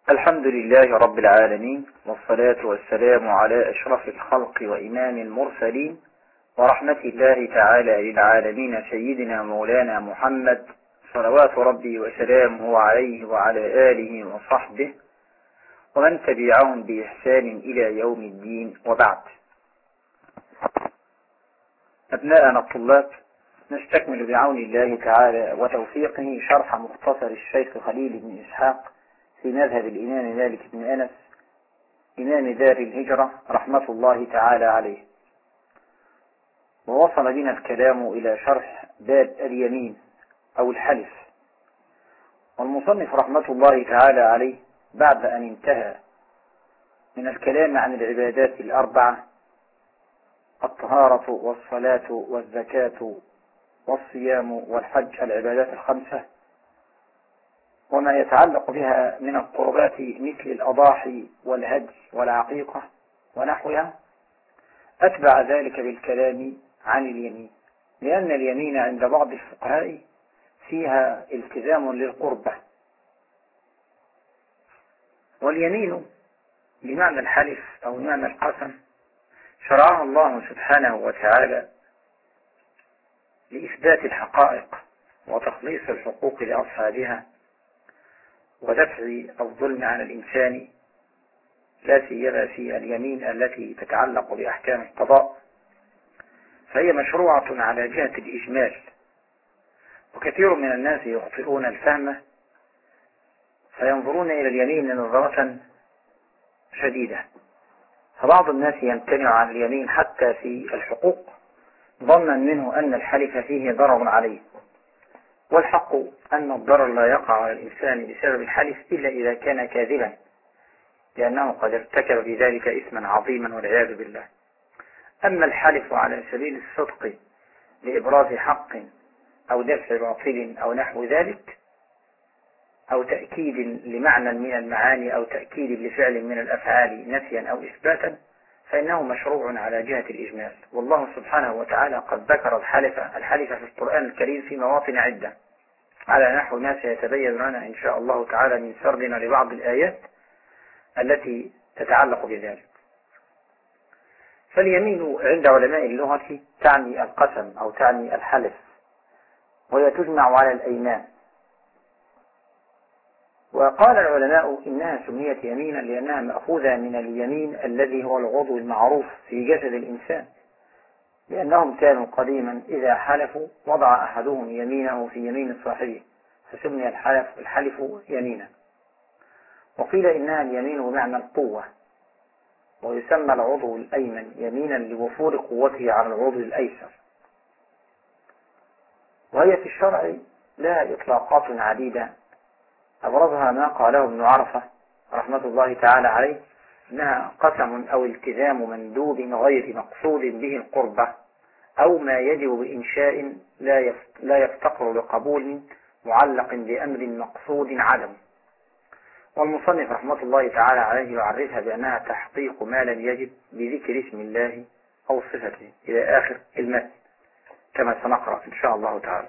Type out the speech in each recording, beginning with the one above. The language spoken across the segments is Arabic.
الحمد لله رب العالمين، والصلاة والسلام على أشرف الخلق وإمام المرسلين ورحمة الله تعالى للعالمين سيدنا مولانا محمد صلوات ربي وسلامه عليه وعلى آله وصحبه ومن تبعهم بإحسان إلى يوم الدين، وبعد. أبناءنا الطلاب، نستكمل بعون الله تعالى وتوفيقه شرح مختصر الشيخ خليل بن إسحاق في مذهب الإمام مالك بن أنس إمام دار الهجرة رحمة الله تعالى عليه. ووصل بنا الكلام إلى شرح باب اليمين أو الحلف، والمصنف رحمة الله تعالى عليه بعد أن انتهى من الكلام عن العبادات الأربعة: الطهارة والصلاة والزكاة والصيام والحج، العبادات الخمسة، وما يتعلق بها من القربات مثل الأضاحي والهدي والعقيقة ونحوها، أتبع ذلك بالكلام عن اليمين، لأن اليمين عند بعض الفقهاء فيها التزام للقربة، واليمين بمعنى الحلف أو بمعنى القسم شرعها الله سبحانه وتعالى لإثبات الحقائق وتخليص الحقوق لأصحابها ودفع الظلم عن الإنسان، لا سيما في اليمين التي تتعلق بأحكام القضاء، فهي مشروعة على جهة الإجمال. وكثير من الناس يخطئون الفهم فينظرون إلى اليمين نظرة شديدة، فبعض الناس يمتنع عن اليمين حتى في الحقوق ظنا منه أن الحلف فيه ضرر عليه، والحق أن الضرر لا يقع على الإنسان بسبب الحلف إلا إذا كان كاذبا، لأنه قد ارتكب بذلك إثما عظيما والعياذ بالله. أما الحلف على سبيل الصدق لإبراز حق أو دفع باطل أو نحو ذلك، أو تأكيد لمعنى من المعاني أو تأكيد لفعل من الأفعال نفيا أو إثباتا، فإنه مشروع على جهة الإجمال. والله سبحانه وتعالى قد ذكر الحلف في القرآن الكريم في مواطن عدة على نحو ما سيتبين لنا إن شاء الله تعالى من سردنا لبعض الآيات التي تتعلق بذلك. فاليمين عند علماء اللغة تعني القسم أو تعني الحلف، وهي تجمع على الأيمان. وقال العلماء إنها سميت يمينا لأنها مأخوذة من اليمين الذي هو العضو المعروف في جسد الإنسان، لأنهم كانوا قديما إذا حلفوا وضع أحدهم يمينه في يمين صاحبه فسمي الحلف يمينا. وقيل إنها اليمين بمعنى القوة، ويسمى العضو الأيمن يمينا لوفور قوته على العضو الأيسر. وهي في الشرع لها إطلاقات عديدة، أبرزها ما قاله ابن عرفة رحمة الله تعالى عليه: إنها قسم أو التزام مندوب غير مقصود به القربة، أو ما يجب بإنشاء لا يفتقر لقبول معلق بأمر مقصود عدم. والمصنف رحمة الله تعالى عليه يعرفها بأنها تحقيق ما لم يجب بذكر اسم الله أو صفته إلى آخر المتن، كما سنقرأ إن شاء الله تعالى.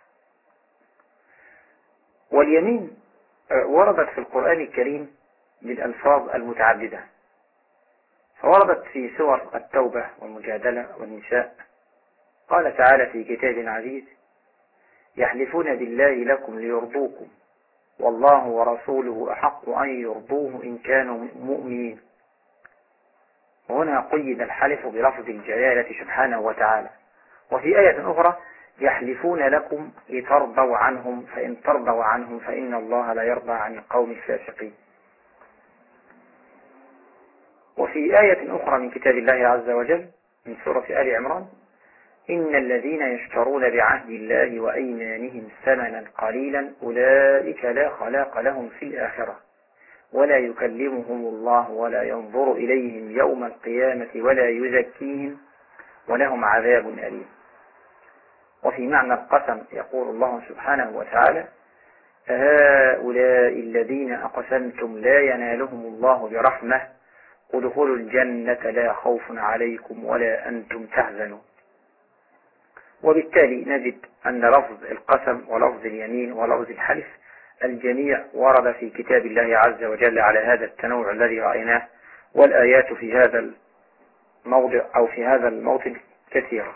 واليمين وردت في القرآن الكريم بالألفاظ المتعددة، فوردت في سور التوبة والمجادلة والنساء. قال تعالى في كتاب عزيز: يحلفون بالله لكم ليرضوكم والله ورسوله أحق أن يرضوه إن كانوا مؤمنين. وهنا قيد الحلف بلفظ الجلالة سبحانه وتعالى. وفي آية أخرى: يحلفون لكم لترضوا عنهم فإن ترضوا عنهم فإن الله لا يرضى عن القوم الفاسقين. وفي آية أخرى من كتاب الله عز وجل من سورة آل عمران: إن الذين يشترون بعهد الله وأيمانهم ثمنا قليلا أولئك لا خلاق لهم في الآخرة ولا يكلمهم الله ولا ينظر إليهم يوم القيامة ولا يزكيهم ولهم عذاب أليم. وفي معنى القسم يقول الله سبحانه وتعالى: فهؤلاء الذين أقسمتم لا ينالهم الله برحمة ادخلوا الجنة لا خوف عليكم ولا أنتم تحزنون. وبالتالي نجد أن لفظ القسم ولفظ اليمين ولفظ الحلف الجميع ورد في كتاب الله عز وجل على هذا التنوع الذي رأيناه، والآيات في هذا الموضع أو في هذا الموطن كثيرة.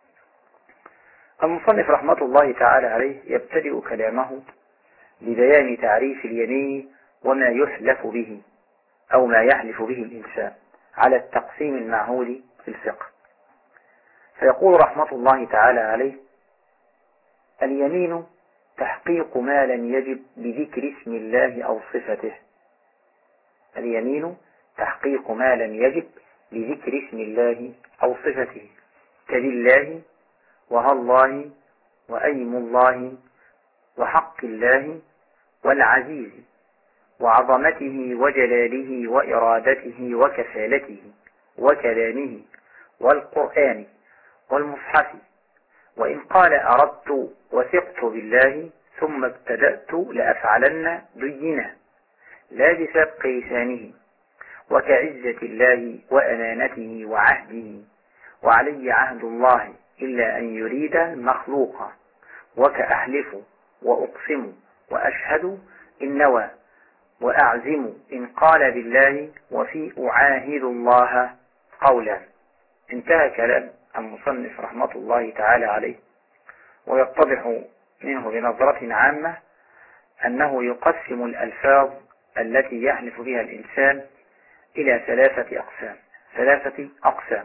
المصنف رحمة الله تعالى عليه يبتدئ كلامه ببيان تعريف اليمين وما يحلف به أو ما يحلف به الإنسان على التقسيم المعهود في الفقه. فيقول رحمة الله تعالى عليه: اليمين تحقيق ما لم يجب بذكر اسم الله أو صفته. اليمين تحقيق ما لم يجب بذكر اسم الله أو صفته، كبالله وهالله وأيم الله وحق الله والعزيز وعظمته وجلاله وإرادته وكفالته وكلامه والقرآن والمصحف. وإن قال أردت وثقت بالله ثم ابتدأت لأفعلن بينا لا بسبق لسانه، وكعزة الله وأمانته وعهده وعلي عهد الله إلا أن يريد المخلوق، وكأحلف وأقسم وأشهد إن نوى وأعزم إن قال بالله وفي أعاهد الله قولا. انتهى كلام المصنف رحمة الله تعالى عليه، ويتضح منه بنظرة عامة أنه يقسم الألفاظ التي يحلف بها الإنسان إلى ثلاثة أقسام.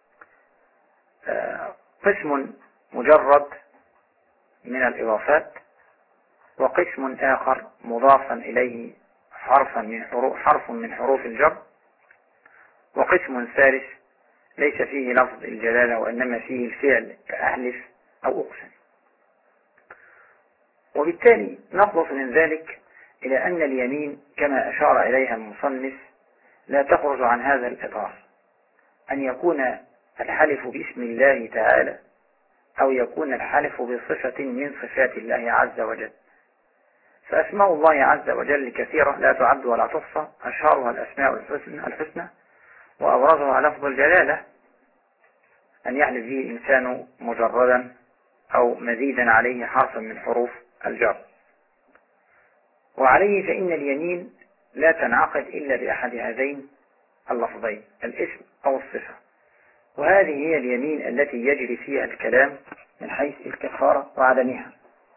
قسم مجرد من الإضافات، وقسم آخر مضافا إليه حرف من حروف الجر، وقسم ثالث ليس فيه لفظ الجلالة وإنما فيه الفعل كأحلف أو أقسم. وبالتالي نخلص من ذلك إلى أن اليمين كما أشار إليها المصنف لا تخرج عن هذا الإطار، أن يكون الحلف باسم الله تعالى أو يكون الحلف بصفة من صفات الله عز وجل. فأسماء الله عز وجل كثيرة لا تعد ولا تحصى، أشهرها الأسماء الحسنى وأبرزها لفظ الجلالة، أن يحلف به الإنسان مجردا أو مزيدا عليه حرفا من حروف الجر. وعليه فإن اليمين لا تنعقد إلا بأحد هذين اللفظين، الاسم أو الصفة، وهذه هي اليمين التي يجري فيها الكلام من حيث الكفارة وعدمها.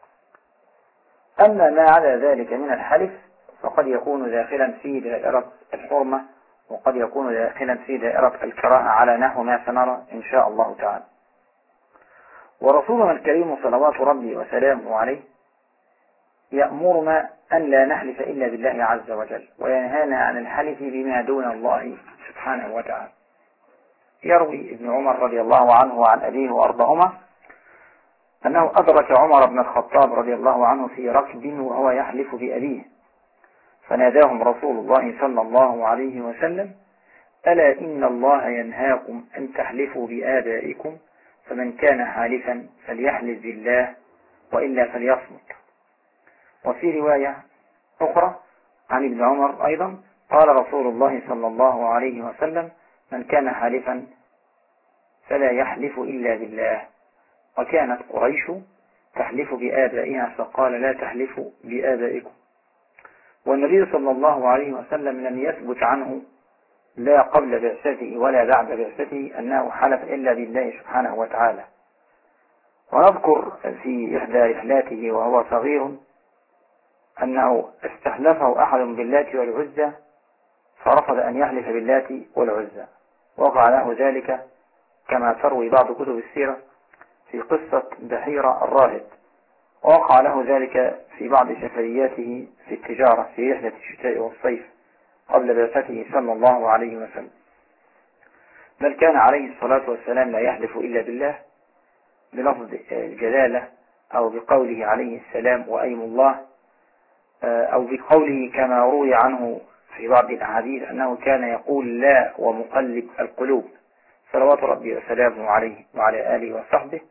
أما ما عدا ذلك من الحلف فقد يكون داخلا في دائرة الحرمة، وقد يكون داخلا في دائرة الكراهة على نحو ما سنرى إن شاء الله تعالى. ورسولنا الكريم صلوات ربي وسلامه عليه يأمرنا أن لا نحلف إلا بالله عز وجل، وينهانا عن الحلف بما دون الله سبحانه وتعالى. يروي ابن عمر رضي الله عنه وعن أبيه وأرضاهما أنه أدرك عمر بن الخطاب رضي الله عنه في ركب وهو يحلف بأبيه، فناداهم رسول الله صلى الله عليه وسلم: ألا إن الله ينهاكم أن تحلفوا بآبائكم، فمن كان حالفا فليحلف بالله وإلا فليصمت. وفي رواية أخرى عن ابن عمر أيضا قال رسول الله صلى الله عليه وسلم: من كان حالفا فلا يحلف إلا بالله. وكانت قريش تحلف بآبائها فقال: لا تحلفوا بآبائكم. والنبي صلى الله عليه وسلم لم يثبت عنه لا قبل بعثته ولا بعد بعثته أنه حلف إلا بالله سبحانه وتعالى. ونذكر في إحدى رحلاته وهو صغير أنه استحلفه أحد باللات والعزى فرفض أن يحلف باللات والعزى، وقع له ذلك كما تروي بعض كتب السيرة في قصة بحيرة الراهب، ووقع له ذلك في بعض سفرياته في التجارة في رحلة الشتاء والصيف قبل بعثته صلى الله عليه وسلم. بل كان عليه الصلاة والسلام لا يحلف إلا بالله بلفظ الجلالة، أو بقوله عليه السلام وأيم الله، أو بقوله كما روي عنه في بعض الأحاديث أنه كان يقول لا ومقلب القلوب صلوات ربي وسلامه عليه وعلى آله وصحبه.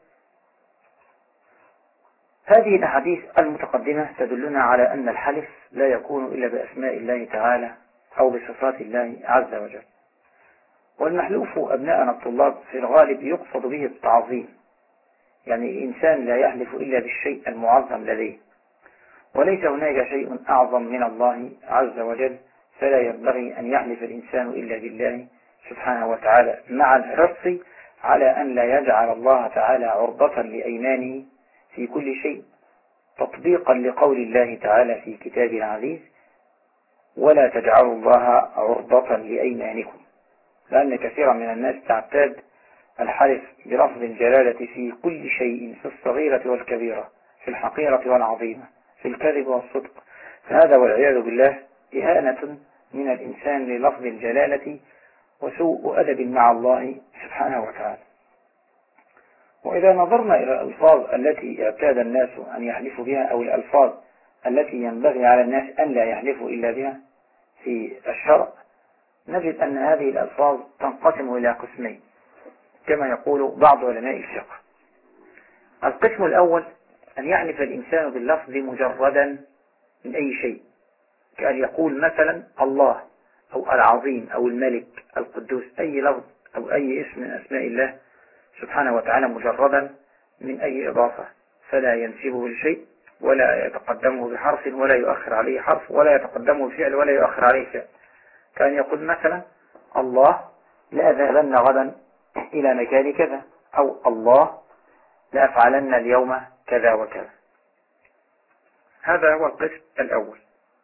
هذه الأحاديث المتقدمة تدلنا على أن الحلف لا يكون إلا بأسماء الله تعالى أو بصفات الله عز وجل. والمحلوف أبناءنا الطلاب في الغالب يقصد به التعظيم، يعني الإنسان لا يحلف إلا بالشيء المعظم لديه. وليس هناك شيء أعظم من الله عز وجل، فلا ينبغي أن يحلف الإنسان إلا بالله سبحانه وتعالى، مع الحرص على أن لا يجعل الله تعالى عرضة لأيمانه في كل شيء، تطبيقا لقول الله تعالى في كتابه العزيز: ولا تجعلوا الله عرضة لأيمانكم. لأن كثيرا من الناس تعتاد الحلف بلفظ الجلالة في كل شيء، في الصغيرة والكبيرة، في الحقيرة والعظيمة، في الكذب والصدق. فهذا والعياذ بالله إهانة من الإنسان للفظ الجلالة وسوء أدب مع الله سبحانه وتعالى. وإذا نظرنا إلى الألفاظ التي اعتاد الناس أن يحلفوا بها، أو الألفاظ التي ينبغي على الناس أن لا يحلفوا إلا بها في الشرع، نجد أن هذه الألفاظ تنقسم إلى قسمين كما يقول بعض علماء الفقه. القسم الأول أن يحلف الإنسان باللفظ مجردا من أي شيء، كأن يقول مثلا الله أو العظيم أو الملك القدوس، أي لفظ أو أي اسم من أسماء الله سبحانه وتعالى مجردا من أي إضافة، فلا ينسبه لشيء ولا يتقدمه بحرف ولا يؤخر عليه حرف، ولا يتقدمه بفعل ولا يؤخر عليه فعل. كان يقول مثلا الله لأذهبن غدا إلى مكان كذا، أو الله لأفعلن اليوم كذا وكذا. هذا هو القسم الأول.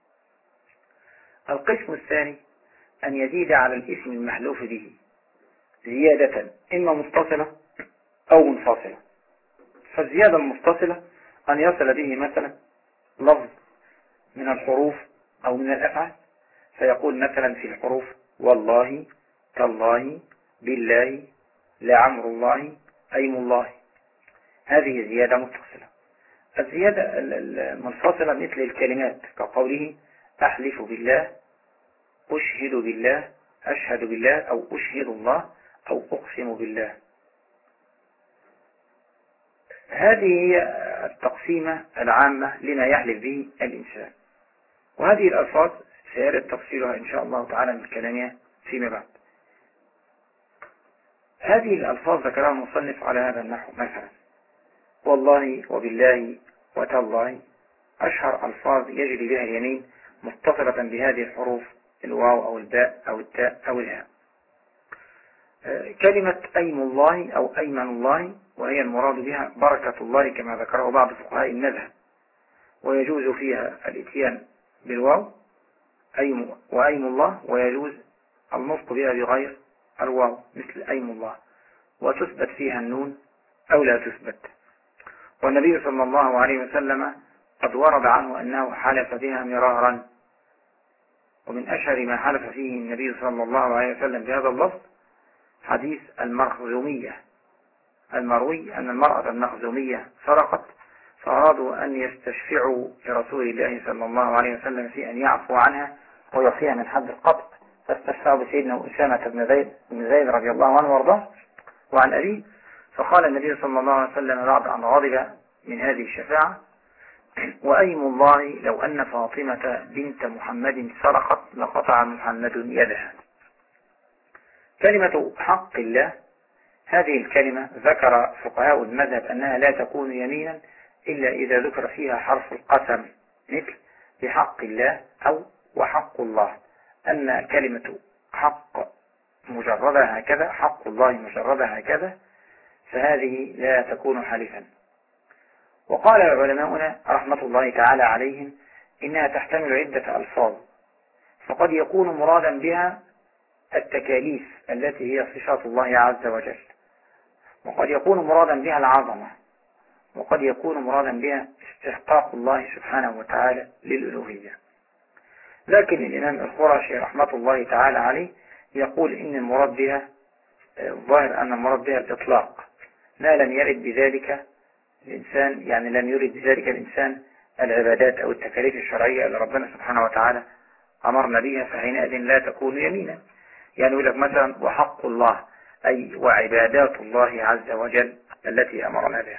القسم الثاني أن يزيد على الاسم المحلوف به زيادة إما متصلة أو منفصلة. فالزيادة المتصلة أن يصل به مثلا لفظ من الحروف أو من الأفعال، فيقول مثلا في الحروف والله، تالله، بالله، لعمر الله، أيم الله. هذه زيادة متصلة. الزيادة المنفصلة مثل الكلمات كقوله أحلف بالله، أشهد بالله، أشهد بالله، أو أشهد الله، أو أقسم بالله. هذه هي التقسيمة العامة لما يحلف به الإنسان، وهذه الألفاظ سيرد تفصيلها إن شاء الله تعالى من كلامها فيما بعد. هذه الألفاظ ذكرها المصنف على هذا النحو: مثلا والله وبالله وتالله، أشهر ألفاظ يجري بها اليمين متصلة بهذه الحروف، الواو أو الباء أو التاء أو الهاء. كلمة أيم الله أو أيمن الله، وهي المراد بها بركة الله كما ذكره بعض فقهاء المذهب، ويجوز فيها الاتيان بالواو أيم وأيم الله، ويجوز النطق بها بغير الواو مثل أيم الله، وتثبت فيها النون أو لا تثبت. والنبي صلى الله عليه وسلم قد ورد عنه أنه حلف بها مرارا، ومن أشهر ما حلف فيه النبي صلى الله عليه وسلم بهذا اللفظ حديث المخزومية المروي أن المرأة المخزومية سرقت، فأرادوا أن يستشفعوا لرسول الله صلى الله عليه وسلم في أن يعفو عنها ويعفيها من حد القطع، فاستشفعوا بسيدنا أسامة بن زيد رضي الله عنه وارضاه وعن أبيه. فقال النبي صلى الله عليه وسلم بعد أن غضب من هذه الشفاعة: وأيم الله لو أن فاطمة بنت محمد سرقت لقطع محمد يدها. كلمة حق الله، هذه الكلمة ذكر فقهاء المذهب أنها لا تكون يمينا إلا إذا ذكر فيها حرف القسم، مثل بحق الله أو وحق الله. أن كلمة حق مجردها هكذا، حق الله مجردها هكذا، فهذه لا تكون حلفا. وقال علماؤنا رحمة الله تعالى عليهم إنها تحتمل عدة ألفاظ، فقد يكون مرادا بها التكاليف التي هي صفات الله عز وجل، وقد يكون مرادا بها العظمة، وقد يكون مرادا بها استحقاق الله سبحانه وتعالى للألوهية. لكن الإمام الخرشي رحمة الله تعالى عليه يقول إن المراد بها ظاهر أن المراد بها الإطلاق، ما لم يرد بذلك الإنسان، يعني لم يرد بذلك الإنسان العبادات أو التكاليف الشرعية اللي ربنا سبحانه وتعالى أمرنا بها، فحينئذ لا تكون يمينا. يعني يقول لك مثلا وحق الله، أي وعبادات الله عز وجل التي أمرنا بها.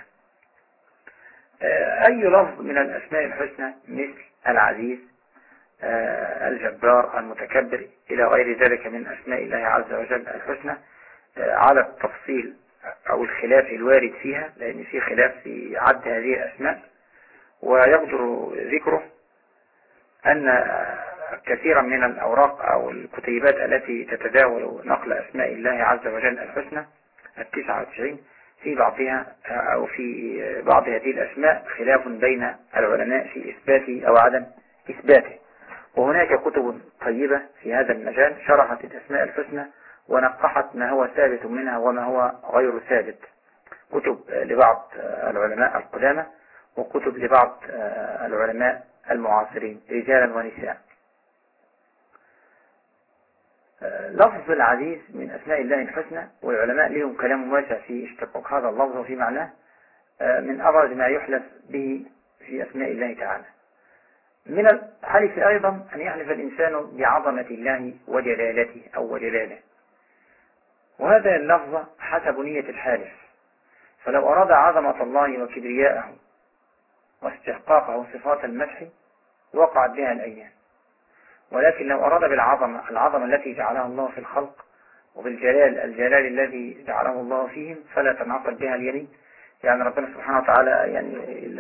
أي لفظ من الأسماء الحسنى مثل العزيز، الجبار، المتكبر، إلى غير ذلك من أسماء الله عز وجل الحسنى، على التفصيل أو الخلاف الوارد فيها، لأن في خلاف في عد هذه الأسماء، ويقدر ذكره أن كثيرا من الأوراق أو الكتيبات التي تتداول نقل أسماء الله عز وجل الحسنى 99 في بعضها أو في بعض هذه الأسماء خلاف بين العلماء في إثباته أو عدم إثباته. وهناك كتب طيبة في هذا المجال شرحت الأسماء الحسنى ونقحت ما هو ثابت منها وما هو غير ثابت، كتب لبعض العلماء القدامى وكتب لبعض العلماء المعاصرين رجالا ونساء. لفظ العزيز من أسماء الله الحسنى، والعلماء لهم كلام واسع في اشتقاق هذا اللفظ وفي معناه، من أبرز ما يحلف به في أسماء الله تعالى. من الحلف أيضا أن يحلف الإنسان بعظمة الله وجلالته أو وجلاله، وهذا اللفظ حسب نية الحالف. فلو أراد عظمة الله وكبرياءه واستحقاقه صفات المدح وقعت بها الأيام، ولكن لو أراد بالعظمة العظمة التي جعلها الله في الخلق وبالجلال الجلال الذي جعله الله فيهم فلا تنعقد بها اليمين. يعني ربنا سبحانه وتعالى يعني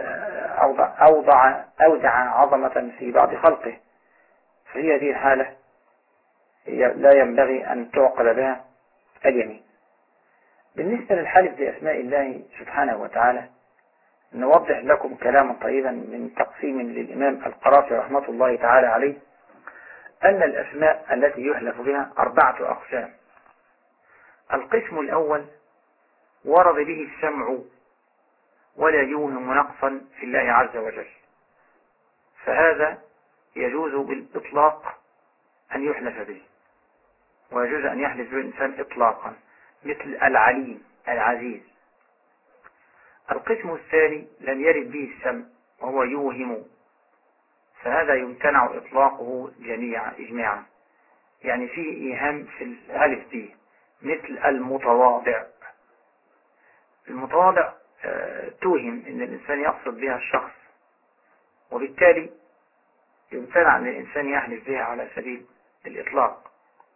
أودع عظمة في بعض خلقه، فهي هذه الحالة لا ينبغي أن تعقد بها اليمين. بالنسبة للحلف بأسماء الله سبحانه وتعالى نوضح لكم كلاما طيبا من تقسيم للإمام القرافي رحمة الله تعالى عليه، أن الأسماء التي يحلف بها 4 أقسام. القسم الأول ورد به السمع ولا يوهم نقصا في الله عز وجل، فهذا يجوز بالإطلاق أن يحلف به، ويجوز أن يحلف به الإنسان إطلاقا، مثل العليم العزيز. القسم الثاني لم يرد به السمع وهو يوهم، فهذا يمتنع إطلاقه إجماعا، يعني فيه إيهام في الألف به، مثل المتواضع. المتواضع توهم إن الإنسان يقصد بها الشخص، وبالتالي يمتنع أن الإنسان يحلف بها على سبيل الإطلاق.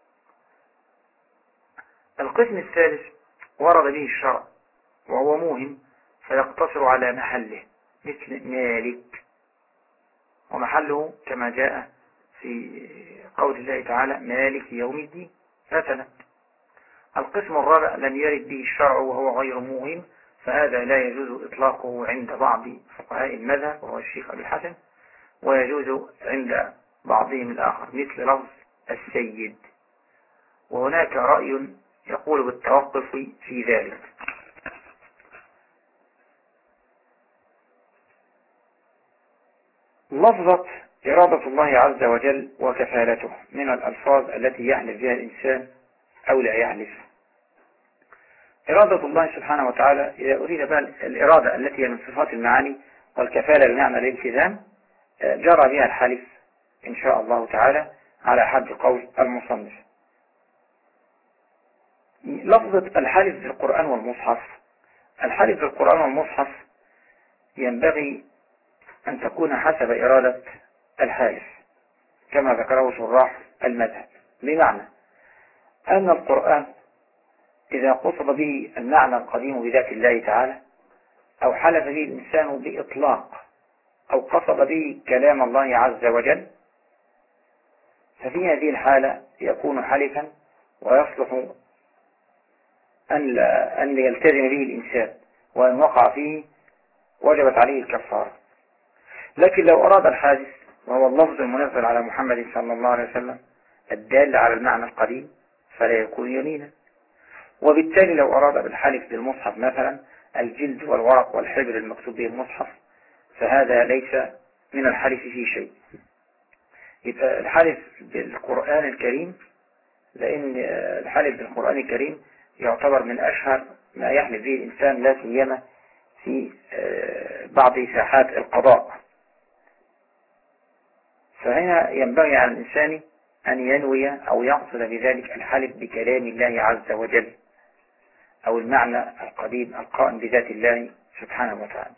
القسم الثالث ورد به الشرع وهو موهم فيقتصر على محله، مثل مالك، ومحله كما جاء في قول الله تعالى مالك يوم الدين مثلا. القسم الرابع لم يرد به الشرع وهو غير موهم، فهذا لا يجوز إطلاقه عند بعض فقهاء المذهب وهو الشيخ أبي الحسن، ويجوز عند بعضهم الآخر مثل لفظ السيد، وهناك رأي يقول بالتوقف في ذلك. لفظة إرادة الله عز وجل وكفالته من الألفاظ التي يحلف بها الإنسان أو لا يحلف. إرادة الله سبحانه وتعالى إذا أريد بها الإرادة التي هي من صفات المعاني والكفالة بمعنى الالتزام جرى بها الحلف إن شاء الله تعالى على حد قول المصنف. لفظة الحلف بالقرآن والمصحف. الحلف بالقرآن والمصحف ينبغي أن تكون حسب إرادة الحالف كما ذكره شراح المذهب، بمعنى أن القرآن إذا قصد به المعنى القديم بذات الله تعالى أو حلف به الإنسان بإطلاق أو قصد به كلام الله عز وجل، ففي هذه الحالة يكون حلفا ويصلح أن يلتزم به الإنسان، وأن وقع فيه وجبت عليه الكفارة. لكن لو أراد الحادث وهو اللفظ المنزل على محمد صلى الله عليه وسلم الدال على المعنى القديم فلا يكون يمينا. وبالتالي لو أراد بالحلف بالمصحف مثلا الجلد والورق والحبر المكتوب به المصحف فهذا ليس من الحلف فيه شيء. يبقى الحلف بالقرآن الكريم، لأن الحلف بالقرآن الكريم يعتبر من أشهر ما يحلف به الإنسان، لا سيما في بعض ساحات القضاء. فهنا ينبغي على الإنسان أن ينوي أو يقصد بذلك الحلف بكلام الله عز وجل أو المعنى القديم القائم بذات الله سبحانه وتعالى.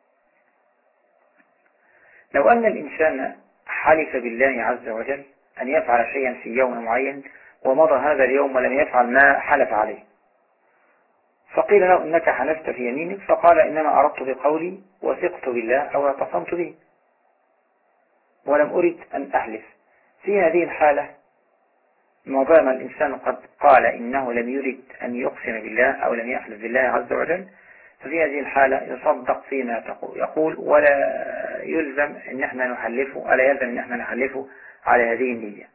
لو أن الإنسان حلف بالله عز وجل أن يفعل شيئا في يوم معين ومضى هذا اليوم ولم يفعل ما حلف عليه، فقيل له إنك حلفت في يمينك، فقال إنما أردت بقولي وثقت بالله أو اعتصمت به ولم أرد أن أحلف. في هذه الحالة ما دام الإنسان قد قال إنه لم يرد أن يقسم بالله أو لم يحلف بالله عز وجل، ففي هذه الحالة يصدق فيما يقول، ولا يلزم أن احنا نحلفه، ولا يلزم أن احنا نحلفه على هذه النية.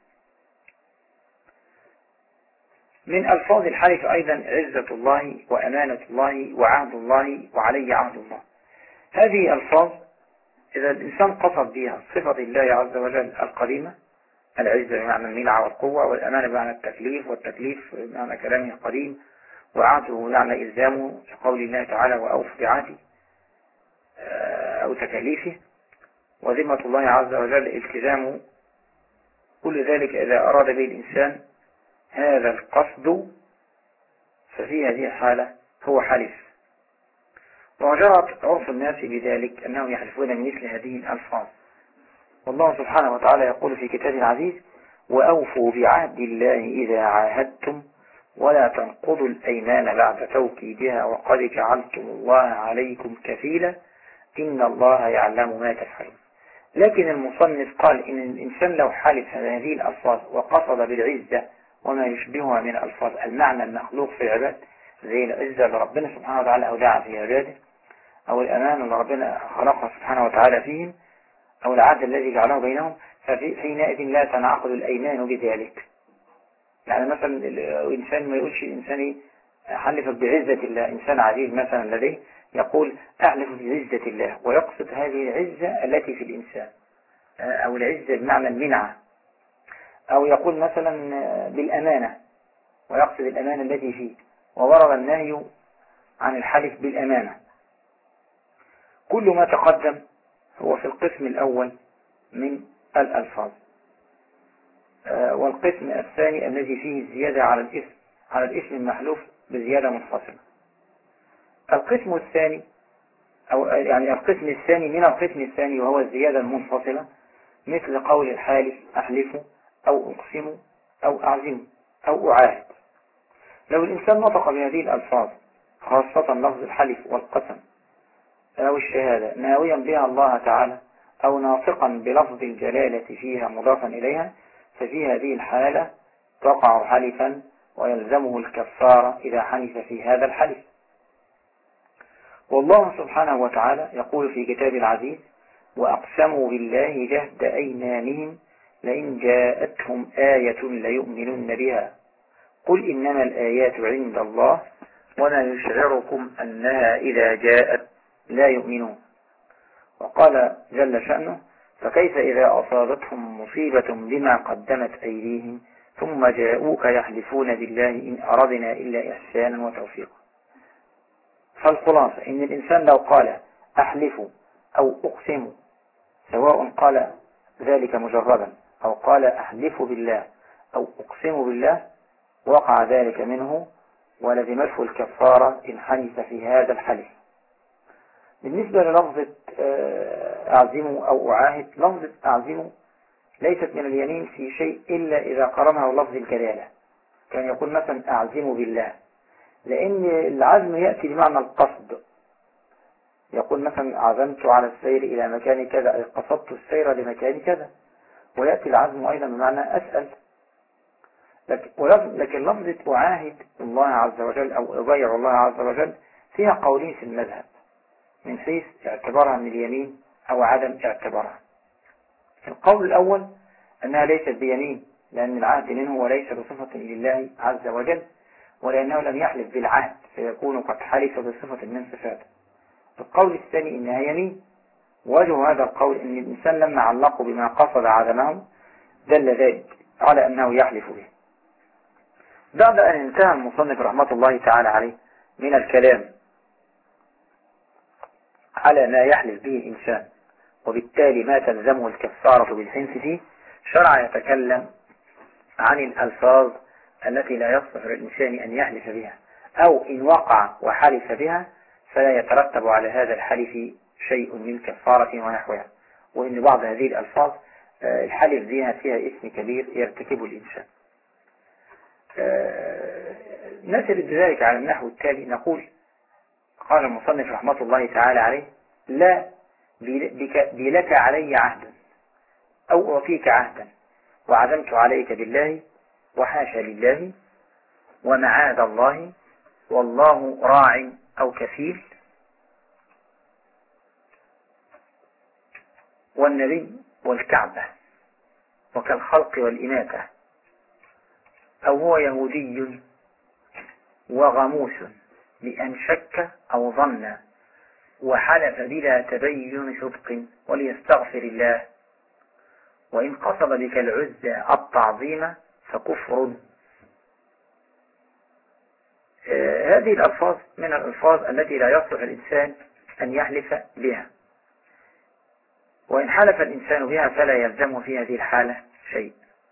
من ألفاظ الحلف أيضا عزة الله وأمانة الله وعهد الله وعلي عهد الله. هذه ألفاظ إذا الإنسان قصد بها صفة الله عز وجل القديمة، العزة بمعنى المنعة والقوة، والأمانة بمعنى التكليف، والتكليف بمعنى كلامه القديم، وعهده بمعنى إلزامه كقول الله تعالى وأوف بعهدي أو تكاليفه، وذمة الله عز وجل التزامه. كل ذلك إذا أراد به الإنسان هذا القصد ففي هذه الحالة هو حلف. وجرت عرف الناس بذلك أنهم يحلفون بمثل هذه الألفاظ. والله سبحانه وتعالى يقول في كتابه العزيز وأوفوا بعهد الله إذا عاهدتم ولا تنقضوا الأيمان بعد توكيدها وقد جعلتم الله عليكم كفيلا إن الله يعلم ما تفعلون. لكن المصنف قال إن الإنسان لو حلف هذه الألفاظ وقصد بالعزة وما يشبهها من الألفاظ المعنى المخلوق في العباد، زي العزة اللي ربنا سبحانه وتعالى أودعها في عباده، أو الأمان اللي ربنا خلقها سبحانه وتعالى فيهم، أو العهد الذي جعله بينهم، فحينئذ لا تنعقد الأيمان بذلك. يعني مثلا الإنسان ما يقولش الإنسان حلف بعزة الله، إنسان عزيز مثلا لديه يقول أحلف بعزة الله، ويقصد هذه العزة التي في الإنسان، أو العزة بمعنى المنعة، أو يقول مثلا بالأمانة ويقصد الأمانة التي فيه، وورد النهي عن الحلف بالأمانة. كل ما تقدم هو في القسم الأول من الألفاظ. والقسم الثاني الذي فيه الزيادة على الاسم المحلوف بزيادة منفصلة. القسم الثاني أو يعني القسم الثاني من القسم الثاني وهو الزيادة المنفصلة، مثل قول الحالف أحلف أو أقسم أو أعزم أو أعاهد. لو الإنسان نطق بهذه الألفاظ خاصة لفظ الحلف والقسم أو الشهادة ناويا بها الله تعالى، أو ناطقا بلفظ الجلالة فيها مضافا إليها، ففي هذه الحالة تقع حلفا ويلزمه الكفارة إذا حلف في هذا الحلف. والله سبحانه وتعالى يقول في كتاب العزيز وأقسموا بالله جهد أيمانهم لئن جاءتهم آية ليؤمنن بها قل إنما الآيات عند الله وما يشعركم أنها إذا جاءت لا يؤمنون. وقال جل شأنه فكيف إذا أصابتهم مصيبة بما قدمت أيديهم ثم جاءوك يحلفون بالله إن أردنا إلا إحسانا وتوفيقا. فالخلاصة إن الإنسان لو قال أحلف أو أقسم، سواء قال ذلك مجردا أو قال أحلف بالله أو أقسم بالله، وقع ذلك منه ولزمته الكفارة إن حلف في هذا الحلف. بالنسبة للفظة أعزم أو أعاهد، لفظة أعزم ليست من اليمين في شيء إلا إذا قرنها لفظ الجلالة، كان يقول مثلا أعزم بالله، لأن العزم يأتي بمعنى القصد، يقول مثلا عزمت على السير إلى مكان كذا، أي قصدت السير لمكان كذا، ويأتي العزم أيضا بمعنى أسأل. لكن لفظة أعاهد الله عز وجل أو أبايع الله عز وجل فيها قولين في المذهب من حيث اعتبارها من اليمين أو عدم اعتبارها. القول الأول أنها ليست بيمين، لأن العهد منه وليس بصفة لله عز وجل، ولأنه لم يحلف بالعهد فيكون قد حلف بصفة من صفاته. القول الثاني إنها يمين. وجه هذا القول أن الإنسان لما علقه بما قصد عدمه دل ذلك على أنه يحلف به. بعد أن انتهى المصنف رحمة الله تعالى عليه من الكلام على ما يحلف به الإنسان وبالتالي ما تلزمه الكفارة بالحنث فيه، شرع يتكلم عن الألفاظ التي لا يصلح للإنسان أن يحلف بها، أو إن وقع وحلف بها فلا يترتب على هذا الحلف شيء من كفارة ونحوها، وإن بعض هذه الألفاظ الحلف بها فيها اسم كبير يرتكبه الإنسان. نسرد ذلك على النحو التالي نقول: قال المصنف رحمة الله تعالى عليه: لا بلك علي عهد أو أعطيك عهدا وعزمت عليك بالله وحاشا لله ومعاذ الله والله راع أو كفيل والنبي والكعبة وكالخلق والإماتة أو هو يهودي وغموس بأن شك أو ظن وحلف بلا تبين صدق وليستغفر الله وإن قصد بك العزة التعظيم فكفر. هذه الألفاظ من الألفاظ التي لا يصلح الإنسان أن يحلف بها، وإن حلف الإنسان بها فلا يلزمه في هذه الحالة شيء.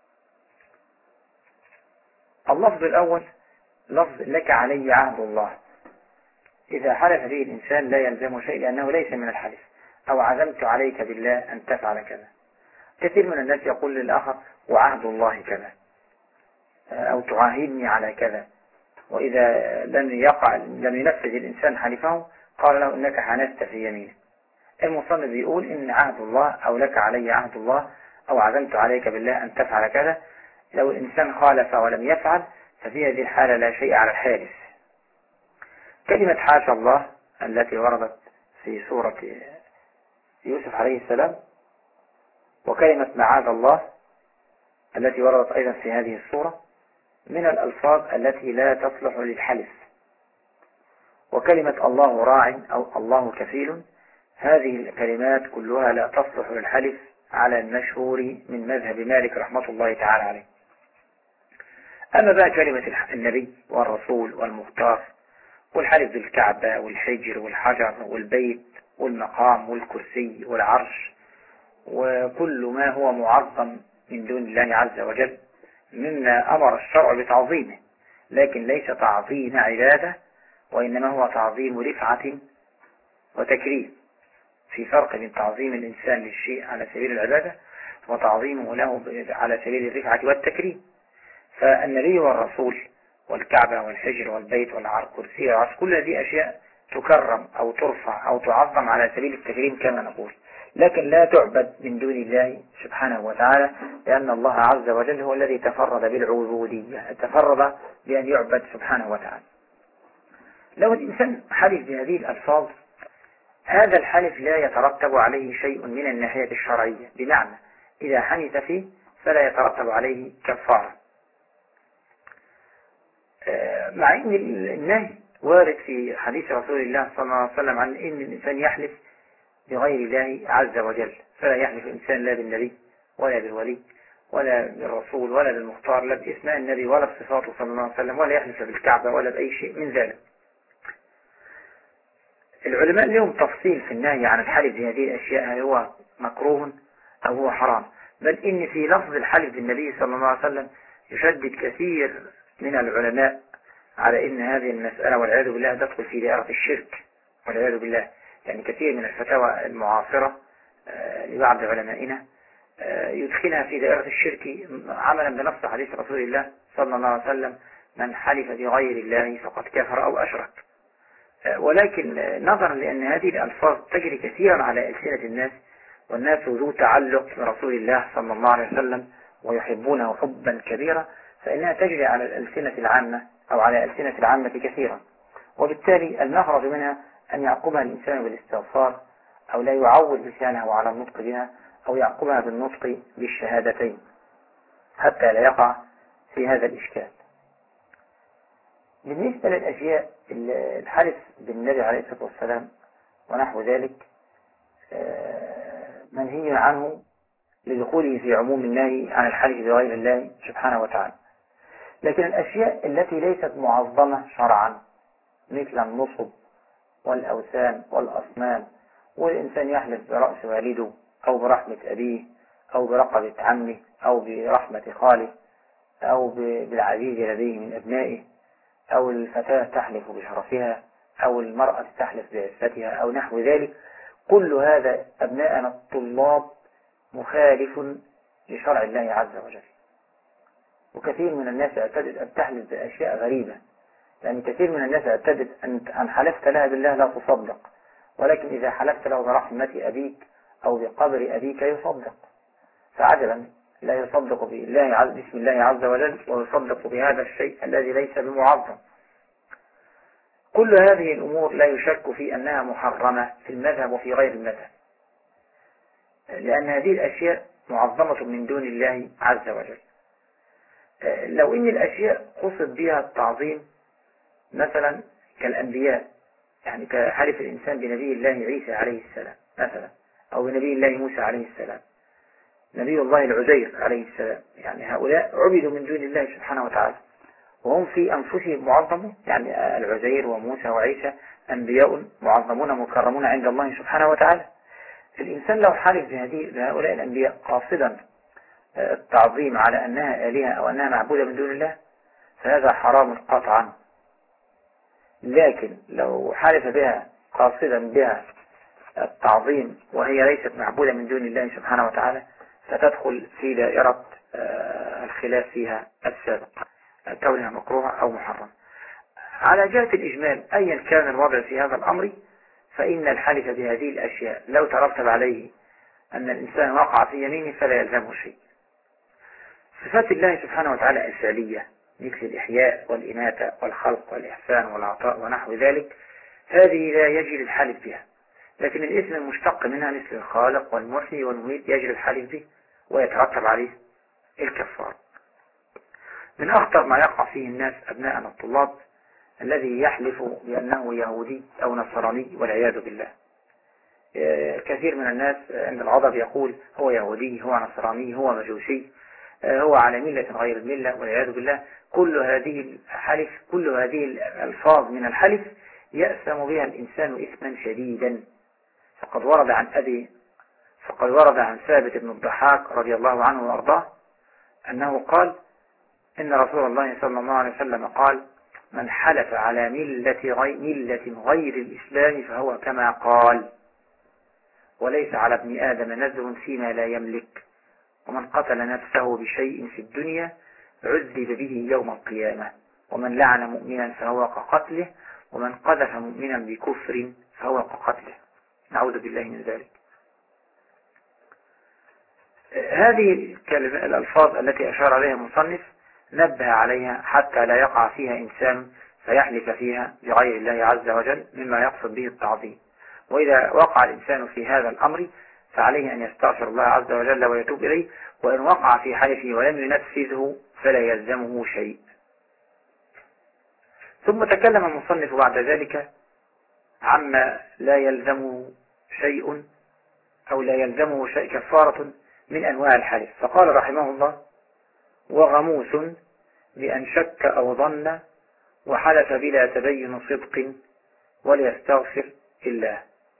اللفظ الأول لفظ لك علي عهد الله، إذا حلف به الإنسان لا يلزمه شيء لأنه ليس من الحلف. أو عزمت عليك بالله أن تفعل كذا. كثير من الناس يقول للآخر: وعهد الله كذا، أو تعاهدني على كذا، وإذا لم ينفذ الإنسان حلفه قال له: إنك حنست في يمينك. المصنف يقول إن عهد الله أو لك علي عهد الله أو عزمت عليك بالله أن تفعل كذا، لو الإنسان خالف ولم يفعل ففي هذه الحالة لا شيء على الحالف. كلمة حاشا الله التي وردت في سورة يوسف عليه السلام، وكلمة معاذ الله التي وردت أيضا في هذه السورة، من الألفاظ التي لا تصلح للحلف. وكلمة الله راع أو الله كفيل، هذه الكلمات كلها لا تصلح للحلف على المشهور من مذهب مالك رحمة الله تعالى عليه. أما بقى كلمة النبي والرسول والمختار والحلف بالكعبة والحجر والحجر والبيت والمقام والكرسي والعرش وكل ما هو معظم من دون الله عز وجل مما أمر الشرع بتعظيمه، لكن ليس تعظيم عبادة، وإنما هو تعظيم رفعة وتكريم. في فرق بين تعظيم الإنسان للشيء على سبيل العبادة وتعظيمه له على سبيل الرفعة والتكريم. فالنبي والرسول والكعبة والحجر والبيت والكرسي والعرش، كل هذه أشياء تكرم أو ترفع أو تعظم على سبيل التكريم كما نقول، لكن لا تعبد من دون الله سبحانه وتعالى، لأن الله عز وجل هو الذي تفرد بالعبودية، تفرد بأن يعبد سبحانه وتعالى. لو الإنسان حلف بهذه الألفاظ، هذا الحلف لا يترتب عليه شيء من الناحية الشرعية، بمعنى إذا حنث فيه فلا يترتب عليه كفارة، مع أن النهي وارد في حديث رسول الله صلى الله عليه وسلم عن أن الإنسان يحلف بغير الله عز وجل، فلا يحلف الإنسان لا بالنبي ولا بالولي ولا بالرسول ولا بالمختار، لا باسماء النبي ولا بصفاته صلى الله عليه وسلم، ولا يحلف بالكعبة ولا بأي شيء من ذلك. العلماء لهم تفصيل في النهي عن الحلف بهذه الأشياء، هل هو مكروه أو هو حرام، بل إن في لفظ الحلف بالنبي صلى الله عليه وسلم يشدد كثير من العلماء على إن هذه المسألة والعياذ بالله تدخل في دائرة الشرك والعياذ بالله. يعني كثير من الفتاوى المعاصرة لبعض علمائنا يدخلها في دائرة الشرك عملا بنص حديث رسول الله صلى الله عليه وسلم: من حلف بغير الله فقد كفر أو أشرك. ولكن نظرا لأن هذه الألفاظ تجري كثيرا على ألسنة الناس، والناس ذو تعلق برسول الله صلى الله عليه وسلم ويحبونه حبا كبيرا، فإنها تجري على الألسنة العامة أو على ألسنة العامة كثيرا، وبالتالي المخرج منها أن يعقبها الإنسان بالاستغفار، أو لا يعود لسانه على النطق بها، أو يعقبها بالنطق بالشهادتين حتى لا يقع في هذا الإشكال. بالنسبة للأشياء الحلف بالنبي عليه الصلاة والسلام ونحو ذلك منهي عنه لدخوله في عموم النهي عن الحلف بغير الله سبحانه وتعالى. لكن الأشياء التي ليست معظمة شرعا مثل النصب والأوثان والأصنام، والإنسان يحلف برأس والده أو برحمة أبيه أو برقبة عمه أو برحمة خاله أو بالعزيز لديه من أبنائه، أو الفتاة تحلف بشرفها أو المرأة تحلف بعفتها أو نحو ذلك، كل هذا أبناءنا الطلاب مخالف لشرع الله عز وجل. وكثير من الناس اعتدت أن تحلف بأشياء غريبة، لأن كثير من الناس اعتدت أن حلفت لها بالله لا تصدق، ولكن إذا حلفت له برحمة أبيك أو بقبر أبيك يصدق. فعجبا، لا يصدق باسم الله عز وجل ويصدق بهذا الشيء الذي ليس بمعظم. كل هذه الأمور لا يشك في أنها محرمة في المذهب وفي غير المذهب، لأن هذه الأشياء معظمة من دون الله عز وجل. لو إن الأشياء قصد بها التعظيم مثلا كالأنبياء، يعني كحلف الإنسان بنبي الله عيسى عليه السلام مثلا، أو بنبي الله موسى عليه السلام، نبي الله العزير عليه السلام، يعني هؤلاء عبدوا من دون الله سبحانه وتعالى وهم في أنفسهم معظمون، يعني العزير وموسى وعيسى أنبياء معظمون مكرمون عند الله سبحانه وتعالى. الإنسان لو حلف بهؤلاء الأنبياء قاصدا التعظيم على أنها آلهة أو أنها معبودة من دون الله فهذا حرام قطعا. لكن لو حلف بها قاصدا بها التعظيم وهي ليست معبودة من دون الله سبحانه وتعالى فتدخل في دائرة الخلاف فيها السابق، كونها مكروهة أو محرم. على جهة الإجمال أيا كان الوضع في هذا الأمر، فإن الحلف بهذه الأشياء لو ترتب عليه أن الإنسان وقع في يمينه فلا يلزمه شيء. صفات الله سبحانه وتعالى الفعلية مثل الإحياء والإماتة والخلق والإحسان والعطاء ونحو ذلك، هذه لا يجري الحلف بها، لكن الاسم المشتق منها مثل الخالق والمحيي والمميت يجري الحلف به ويترتب عليه الكفار. من أخطر ما يقع فيه الناس أبناءنا الطلاب الذي يحلف بأنه يهودي أو نصراني والعياذ بالله. كثير من الناس عند الغضب يقول هو يهودي، هو نصراني، هو مجوسي، هو على ملة غير الملة والعياذ بالله. كل هذه الألفاظ من الحلف يأثم بها الإنسان إثما شديدا. فقد ورد عن ثابت بن الضحاك رضي الله عنه وأرضاه أنه قال إن رسول الله صلى الله عليه وسلم قال: من حلف على ملة غير الإسلام فهو كما قال، وليس على ابن آدم نزر فيما لا يملك، ومن قتل نفسه بشيء في الدنيا عذب به يوم القيامة، ومن لعن مؤمنا فهو كقتله، ومن قذف مؤمنا بكفر فهو كقتله، نعوذ بالله من ذلك. هذه الألفاظ التي أشار عليها المصنف نبه عليها حتى لا يقع فيها إنسان فيحلف فيها بغير الله عز وجل مما يقصد به التعظيم. وإذا وقع الإنسان في هذا الأمر فعليه أن يستغفر الله عز وجل ويتوب إليه، وإن وقع في حلفه ولم ينفذه فلا يلزمه شيء. ثم تكلم المصنف بعد ذلك عما لا يلزمه شيء أو لا يلزمه شيء كفارة من أنواع الحلف، فقال رحمه الله: وغموس بأن شك أو ظن وحلف بلا تبين صدق وليستغفر الله،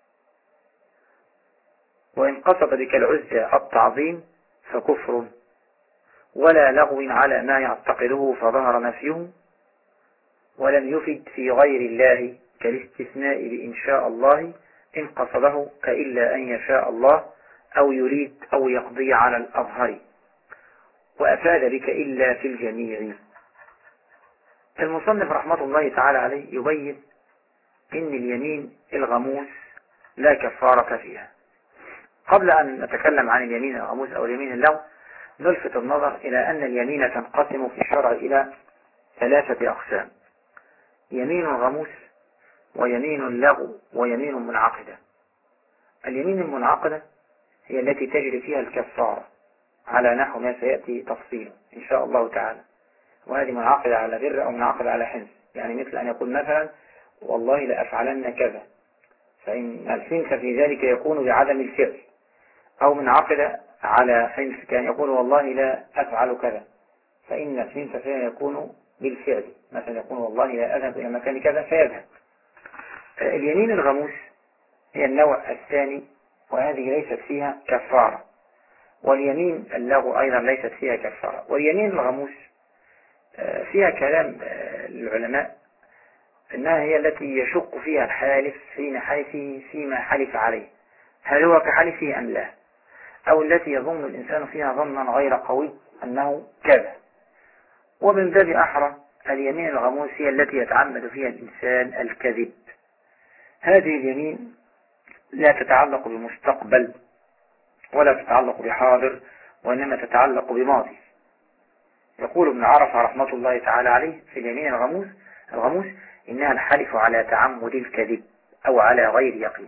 وإن قصد بك العزة التعظيم فكفر، ولا لغو على ما يعتقده فظهر نفيه، ولم يفد في غير الله كالاستثناء بإن شاء الله إن قصده كإلا أن يشاء الله أو يريد أو يقضي على الأظهر، وأفاد بك إلا في الجميع. المصنف رحمة الله تعالى عليه يبين إن اليمين الغموس لا كفارة فيها. قبل أن نتكلم عن اليمين الغموس أو اليمين اللغو نلفت النظر إلى أن اليمين تنقسم في الشرع إلى 3 أقسام: يمين غموس ويمين لغو ويمين منعقدة. اليمين المنعقدة هي التي تجري فيها الكفارة على نحو ما سيأتي تفصيل إن شاء الله تعالى، وهذه منعقدة على غر أو منعقدة على حنث، يعني مثل أن يقول مثلا والله لأفعلن كذا، فإن الحنث في ذلك يكون بعدم الفعل، أو منعقدة على حنث كان يقول والله لا أفعل كذا، فإن الحنث فيها يكون بالفعل، مثلا يقول والله لا أذهب إلى مكان كذا فيذهب. اليمين الغموس هي النوع الثاني، وهذه ليست فيها كفارة، واليمين اللغو أيضا ليست فيها كفارة. واليمين الغموس فيها كلام العلماء إنها هي التي يشق فيها الحالف حين حلفه فيما حلف عليه، هل هو كحلفه أم لا، أو التي يظن الإنسان فيها ظنا غير قوي أنه كذا. ومن باب أحرى اليمين الغموس هي التي يتعمد فيها الإنسان الكذب. هذه اليمين لا تتعلق بمستقبل ولا تتعلق بحاضر، وإنما تتعلق بماضي. يقول ابن عرفة رحمة الله تعالى عليه في اليمين الغموس إنها الحلف على تعمد الكذب أو على غير يقين.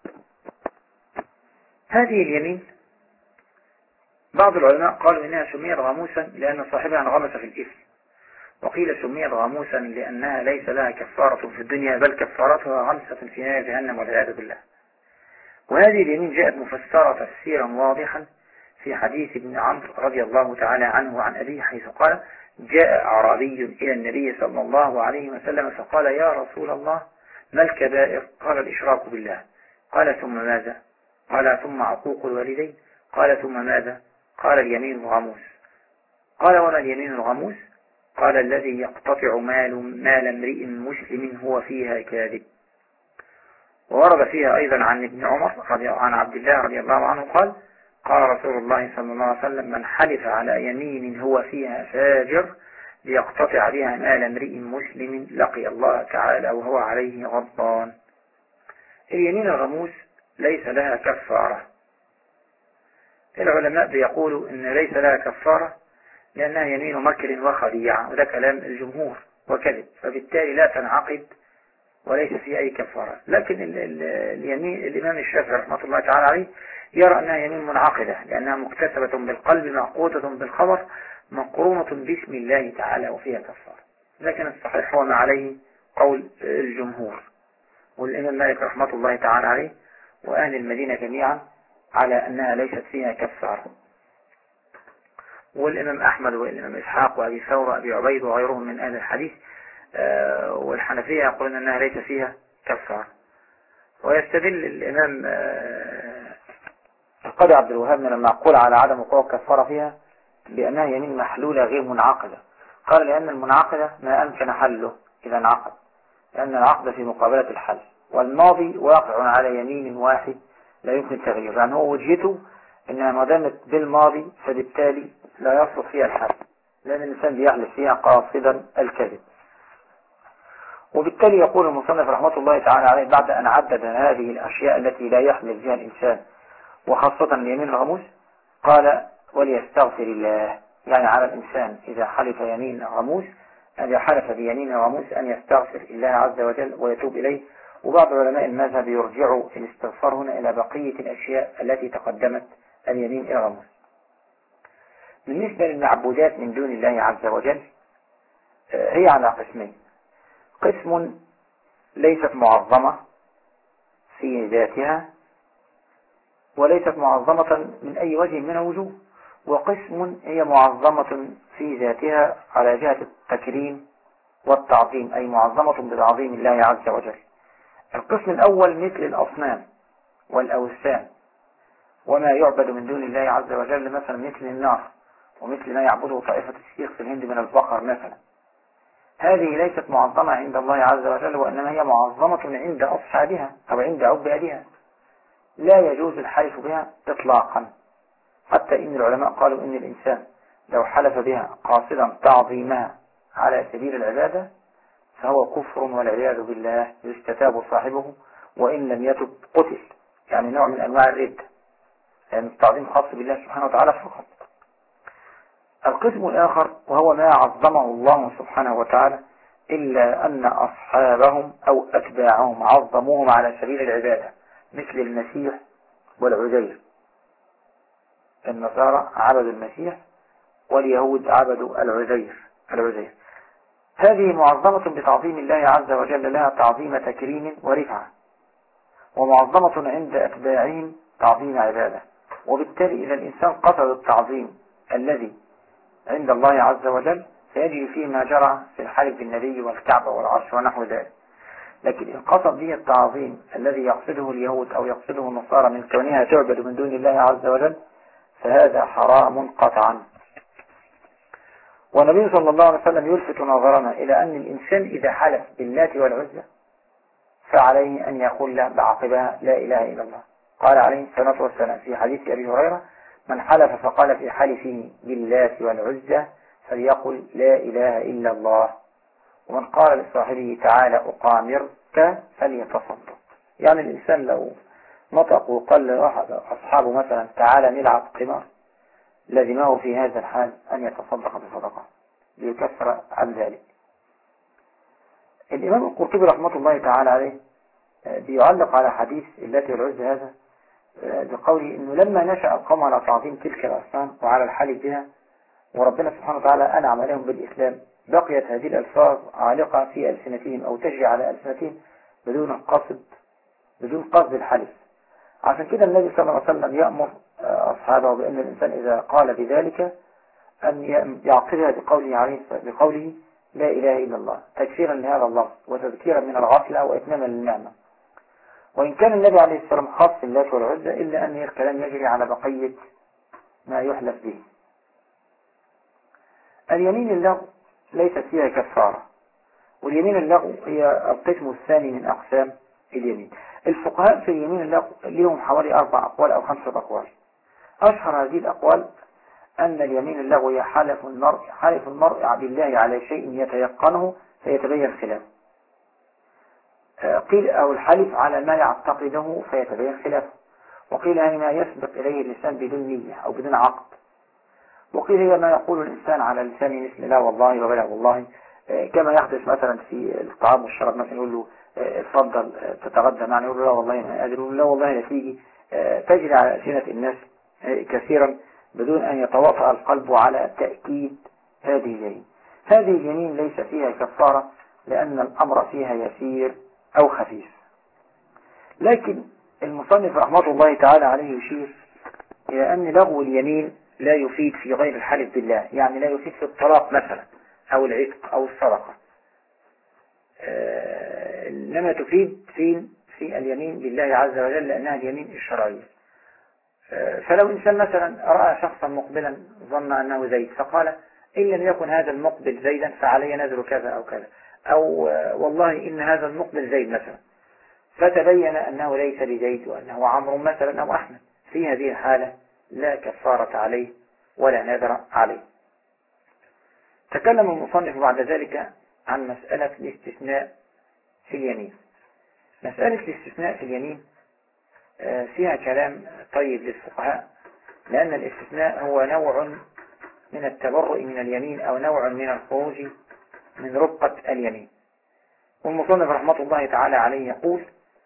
هذه اليمين بعض العلماء قالوا إنها سميت غموسا لأن صاحبها انغمس في الإثم، وقيل سميت غموسا لأنها ليس لها كفارة في الدنيا بل كفارتها غمسة في نار جهنم والعياذ بالله. وهذه اليمين جاءت مفسرة تفسيرا واضحا في حديث ابن عمرو رضي الله تعالى عنه وعن أبيه، حيث قال: جاء أعرابي إلى النبي صلى الله عليه وسلم فقال: يا رسول الله ما الكبائر؟ قال: الإشراك بالله. قال: ثم ماذا؟ قال: ثم عقوق الوالدين. قال: ثم ماذا؟ قال: اليمين الغموس. قال: وما اليمين الغموس؟ قال: الذي يقتطع مال امرئ مسلم هو فيها كاذب. وورد فيها أيضا عن ابن عمر عن عبد الله رضي الله عنه قال: قال رسول الله صلى الله عليه وسلم: من حلف على يمين هو فيها فاجر ليقتطع بها مال امرئ مسلم لقي الله تعالى وهو عليه غضبان. اليمين الغموس ليس لها كفارة. العلماء بيقولوا إن ليس لها كفارة لأنها يمين مكر وخديعة، وده كلام الجمهور وكذب، فبالتالي لا تنعقد وليس فيه أي كفارة. لكن اليمين الإمام الشافعي رحمة الله تعالى عليه يرى أنها يمين منعقدة لأنها مكتسبة بالقلب معقودة بالخبر مقرونة باسم الله تعالى وفيها كفارة. لكن الصحيح هو ما عليه قول الجمهور والإمام مالك رحمة الله تعالى عليه وأهل المدينة جميعا على أنها ليست فيها كفارة، والإمام أحمد والإمام إسحاق وأبي ثور وأبي عبيد وغيرهم من أهل الحديث والحنفية يقولون أنها ليس فيها كفارة. ويستدل الإمام القاضي عبد الوهاب من المعقول على عدم وقوع الكفارة فيها بأنها يمين محلولة غير منعقدة. قال: لأن المنعقدة ما أمكن حله إذا انعقد، لأن العقد في مقابلة الحل، والماضي واقع على يمين واحد لا يمكن تغييره، يعني هو وجهته إنها ما دامت بالماضي فبالتالي لا يصلح فيها الحل، لأن الإنسان بيحلف فيها قاصدا الكذب. وبالتالي يقول المصنف رحمة الله تعالى عليه بعد أن عدد هذه الأشياء التي لا يحلف بها الإنسان وخاصة اليمين الغموس قال: وليستغفر الله. يعني على الإنسان إذا حلف يمين غموس أن يحلف بيمين غموس أن يستغفر الله عز وجل ويتوب إليه. وبعض علماء المذهب يرجع الاستغفار هنا إلى بقية الأشياء التي تقدمت اليمين الغموس. بالنسبة للمعبودات من دون الله عز وجل هي على قسمين: قسم ليست معظمة في ذاتها وليست معظمة من أي وجه من الوجوه، وقسم هي معظمة في ذاتها على جهة التكريم والتعظيم، أي معظمة بتعظيم الله عز وجل. القسم الأول مثل الأصنام والأوثان وما يعبد من دون الله عز وجل، مثلا مثل النار ومثل ما يعبده طائفة الشيخ في الهند من البقر مثلا. هذه ليست معظمة عند الله عز وجل، وإنما هي معظمة عند أصحابها أو عند عبادها، لا يجوز الحلف بها إطلاقا، حتى إن العلماء قالوا إن الإنسان لو حلف بها قاصدا تعظيمها على سبيل العبادة فهو كفر والعياذ بالله، يستتاب صاحبه وإن لم يتب قتل، يعني نوع من أنواع الردة، يعني التعظيم خاص بالله سبحانه وتعالى فقط. القسم الآخر وهو ما عظمه الله سبحانه وتعالى إلا أن أصحابهم أو أتباعهم عظموهم على سبيل العبادة، مثل المسيح والعزير. النصارى عبدوا المسيح واليهود عبدوا العزير. هذه معظمة بتعظيم الله عز وجل، لها تعظيم تكريم ورفعة، ومعظمة عند أتباعهم تعظيم عبادة. وبالتالي إذا الإنسان قصد التعظيم الذي عند الله عز وجل فيجري فيه ما جرى في الحلف بالنبي والكعبة والعرش ونحو ذلك. لكن إن قصد به التعظيم الذي يقصده اليهود أو يقصده النصارى من كونها تعبد من دون الله عز وجل فهذا حرام قطعا. والنبي صلى الله عليه وسلم يلفت نظرنا إلى أن الإنسان إذا حلف باللات والعزى فعليه أن يقول له بعقبها لا إله إلا الله. قال عليه الصلاة والسلام في حديث أبي هريرة: من حلف فقال في حلفه باللات والعزى فليقل لا إله إلا الله. ومن قال لصاحبه تعالى أقامرك فليتصدق. يعني الإنسان لو نطق وقال لأحد أصحابه مثلا تعالى نلعب قمار، لزمه في هذا الحال أن يتصدق بصدقة ليكفر عن ذلك. الإمام القرطبي رحمة الله تعالى عليه بيعلق على حديث التي والعز هذا بقوله إنه لما نشأ القوم على تعظيم تلك الأصنام وعلى الحلف بها، وربنا سبحانه وتعالى أنعم عليهم بالإسلام، بقيت هذه الألفاظ عالقة في ألسنتهم أو تجري على ألسنتهم بدون قصد الحلف. عشان كده النبي صلى الله عليه وسلم يأمر أصحابه بأن الإنسان إذا قال بذلك أن يعقلها بقوله لا إله إلا الله، تكفيرا لهذا اللفظ وتذكيرا من الغفلة وإتماما للنعمة. وإن كان النبي عليه الصلاة والسلام خاص باللات والعزى إلا أن الكلام يجري على بقية ما يحلف به. اليمين اللغو ليست فيها كفارة، واليمين اللغو هي القسم الثاني من أقسام اليمين. الفقهاء في اليمين اللغو لهم حوالي 4 أقوال أو 5 أقوال. أشهر هذه الأقوال أن اليمين اللغو هي حلف المرء بالله على شيء يتيقنه فيتبين خلافه. قيل أو الحلف على ما يعتقده فيتبين خلافه. وقيل هي ما يسبق إليه اللسان بدون نية أو بدون عقد. وقيل هي ما يقول الإنسان على لسانه مثل لا والله وبلا والله، كما يحدث مثلا في الطعام والشراب، مثلا يقول له اتفضل تتغدى معنا، يقول له لا والله ما قادر، يقول له لا والله لا تيجي. تجري على ألسنة الناس كثيرا بدون أن يتواطأ القلب على تأكيد هذه اليمين. هذه اليمين ليس فيها كفارة لأن الأمر فيها يسير أو خفيف. لكن المصنف رحمة الله تعالى عليه يشير إلى أن لغو اليمين لا يفيد في غير الحلف بالله، يعني لا يفيد في الطلاق مثلا أو العتق أو الصدقة، إنما تفيد في اليمين بالله عز وجل لأنها اليمين الشرعية. فلو إنسان مثلا رأى شخصا مقبلا ظن أنه زيد فقال إن لم يكن هذا المقبل زيدا فعلي نذر كذا أو كذا، أو والله إن هذا المقبل زيد مثلا، فتبين أنه ليس بزيد وأنه عمرو مثلا أو أحمد، في هذه الحالة لا كفارة عليه ولا نذر عليه. تكلم المصنف بعد ذلك عن مسألة الاستثناء في اليمين. مسألة الاستثناء في اليمين فيها كلام طيب للفقهاء، لأن الاستثناء هو نوع من التبرؤ من اليمين أو نوع من الخروج من رقة اليمين. والمصنف رحمة الله تعالى عليه يقول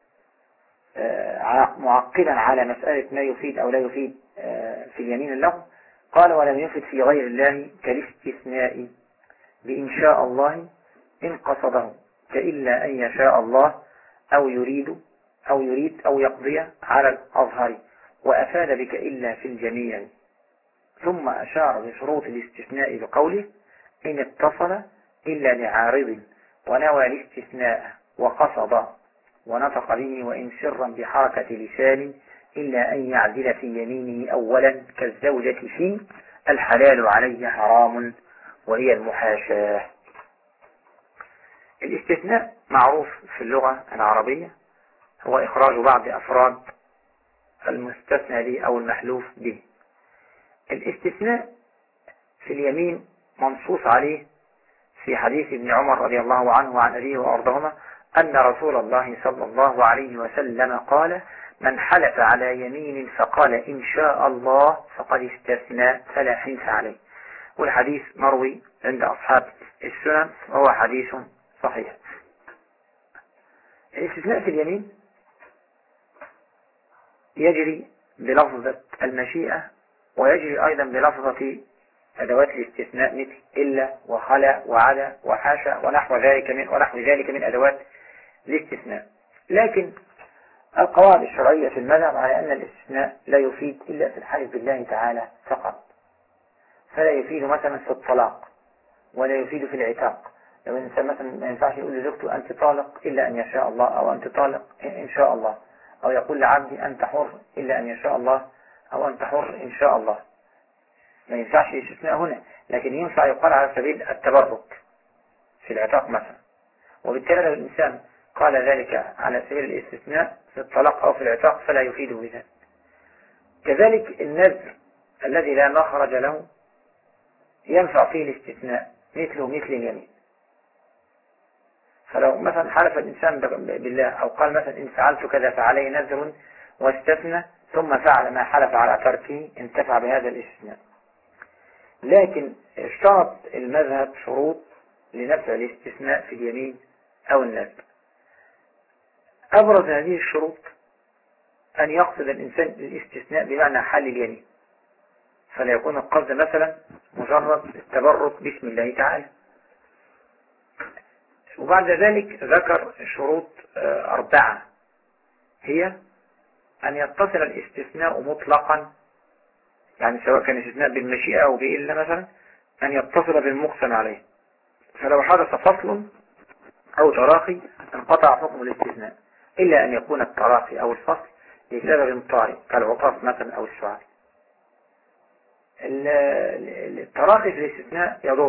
معقلا على مسألة ما يفيد أو لا يفيد في اليمين اللغو، قال ولم يفيد في غير الله كالاستثناء بإن شاء الله إن قصده، كإلا أن يشاء الله أو يريد أو يقضي على الأظهر، وأفاد بك إلا في الجميع. ثم أشار بشروط الاستثناء بقوله إن اتصل إلا لعارض ونوى الاستثناء وقصد ونطق به وإن سرا بحركة لسان إلا أن يعدل في يمينه أولا كالزوجة في الحلال عليه حرام وهي المحاشاة. الاستثناء معروف في اللغة العربية هو إخراج بعض أفراد المستثنى به أو المحلوف به. الاستثناء في اليمين منصوص عليه في حديث ابن عمر رضي الله عنه وعن أبيه وأرضهما أن رسول الله صلى الله عليه وسلم قال من حلف على يمين فقال إن شاء الله فقد استثنى فلا حنث عليه. والحديث مروي عند أصحاب السنن وهو حديث صحيح. الاستثناء في اليمين يجري بلفظة المشيئة ويجري أيضا بلفظة أدوات الاستثناء مثل إلا وخلا وعدا وحاشا ونحو ذلك من أدوات الاستثناء. لكن القواعد الشرعية في المذهب على أن الاستثناء لا يفيد إلا في الحلف بالله تعالى فقط، فلا يفيد مثلا في الطلاق ولا يفيد في العتاق. لو الإنسان مثلا ما ينفعش يقول لزوجته أنت طالق إلا أن يشاء الله، أو أنت طالق إن شاء الله، أو يقول لعبدي أنت حر إلا أن يشاء الله، أو أنت حر إن شاء الله. ما ينفعش الاستثناء هنا، لكن ينفع يقال على سبيل التبرك في العتاق مثلا. وبالتالي لو الإنسان قال ذلك على سبيل الاستثناء في الطلاق أو في العتاق فلا يفيد بذلك. كذلك النذر الذي لا مخرج له ينفع فيه الاستثناء مثل اليمين. فلو مثلا حلف الإنسان بالله أو قال مثلا إن فعلت كذا فعلي نذر واستثنى ثم فعل ما حلف على تركه انتفع بهذا الاستثناء. لكن اشترط المذهب شروط لنفع الاستثناء في اليمين أو النذر. أبرز هذه الشروط أن يقصد الإنسان الاستثناء بمعنى حل اليمين، فلا يكون القصد مثلا مجرد التبرك باسم الله تعالى. وبعد ذلك ذكر شروط 4، هي أن يتصل الاستثناء مطلقا، يعني سواء كان استثناء بالمشيئة أو بإلا مثلا، أن يتصل بالمقسم عليه، فلو حدث فصل أو تراخي انقطع حكم الاستثناء، إلا أن يكون التراخي أو الفصل لسبب طارئ كالعطاس مثلا أو السعال. التراخي في الاستثناء يضر،